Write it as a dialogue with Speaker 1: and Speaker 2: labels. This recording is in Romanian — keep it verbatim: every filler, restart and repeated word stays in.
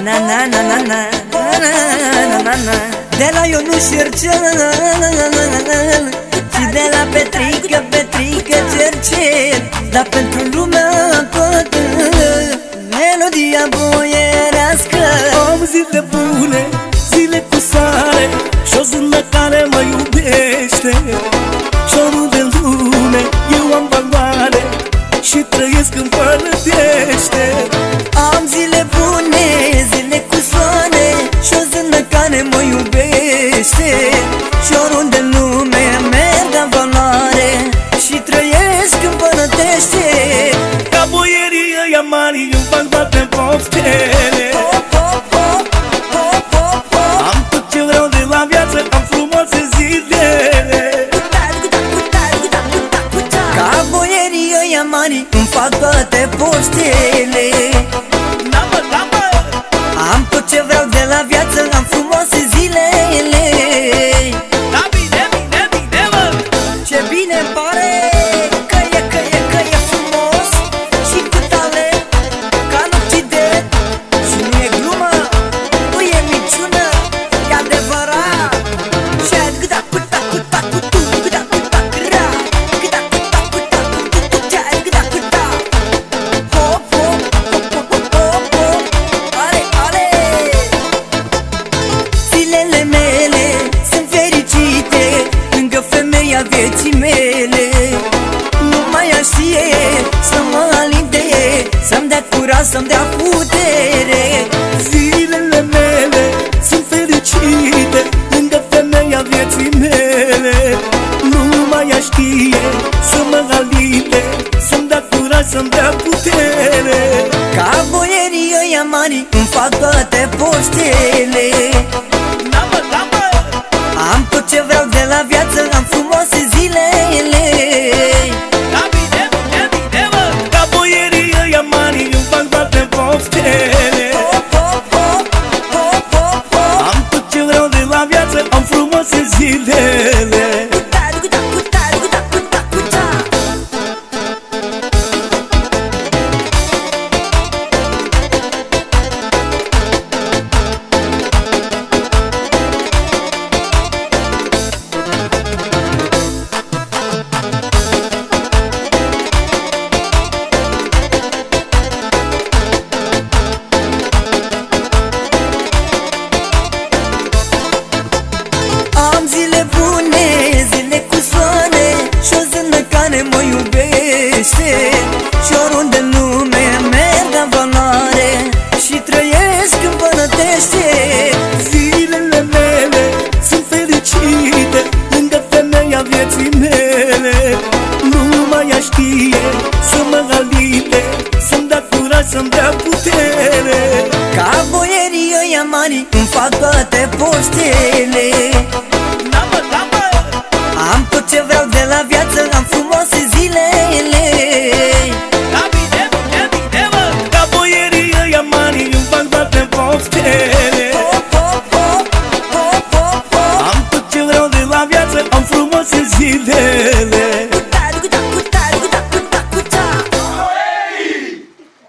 Speaker 1: Na na na na na na na na. De la Ionuț Cercel și de la Petrică, Petrică Cercel, dar pentru lumea toată melodia boierească.
Speaker 2: Am zile bune, zile cu soare și o zână care mă iubește. Și-o de lume, eu am valoare și trăiesc în părătește.
Speaker 1: Am zile bune, zile cu soare și o zână care mă iubește. Și oriunde în lume merg am valoare și trăiesc în părătește.
Speaker 2: Ca boierii ăia mari îmi fac bate poftele. Am tot ce vreau de la viață, am frumoase zilele.
Speaker 1: Ca boierii ăia mari îmi fac toate poftele. Am tot ce vreau de la viață, am frumoase zilele.
Speaker 2: Da, bine, bine, bine, mă!
Speaker 1: Ce bine-mi pare că e, că e, că e frumos și cu talent ca în Occident. Și nu e glumă, nu e minciună, e adevărat. Și aia gâda cu ta, cu ta, cu tu, gâda cu ta, gra, gâda cu ta, cu ta, cu tu, cu ta, gâda cu ta. Hop, hop, hop, hop, hop, hop, hop, ale, ale. Zilele mele sunt fericite lângă femeia vieții mele. Numai ea știe să mă alinte, să-mi dea curaj, să-mi dea putere.
Speaker 2: Zilele mele sunt fericite lângă femeia vieții mele. Numai ea știe să mă alinte, să-mi dea curaj, să-mi dea putere.
Speaker 1: Ca boierii ăia mari îmi fac toate poftele. Am tot ce vreau de la viață, am frumoase zilele.
Speaker 2: Da, bine, bine, bine, mă! Ca boierii ăia mari îmi fac bate poftele.
Speaker 1: Hop, hop, hop, hop, hop, hop.
Speaker 2: Am tot ce vreau de la viață, am frumoase zilele.
Speaker 1: Am zile bune, zile cu soare și o zână care mă iubește. Și oriunde în lume merg am valoare și trăiesc în părătește.
Speaker 2: Zilele mele sunt fericite lângă femeia vieții mele. Numai ea știe să mă alinte, să-mi dea curaj, să-mi dea putere.
Speaker 1: Ca boierii ăia mari îmi fac toate poftele.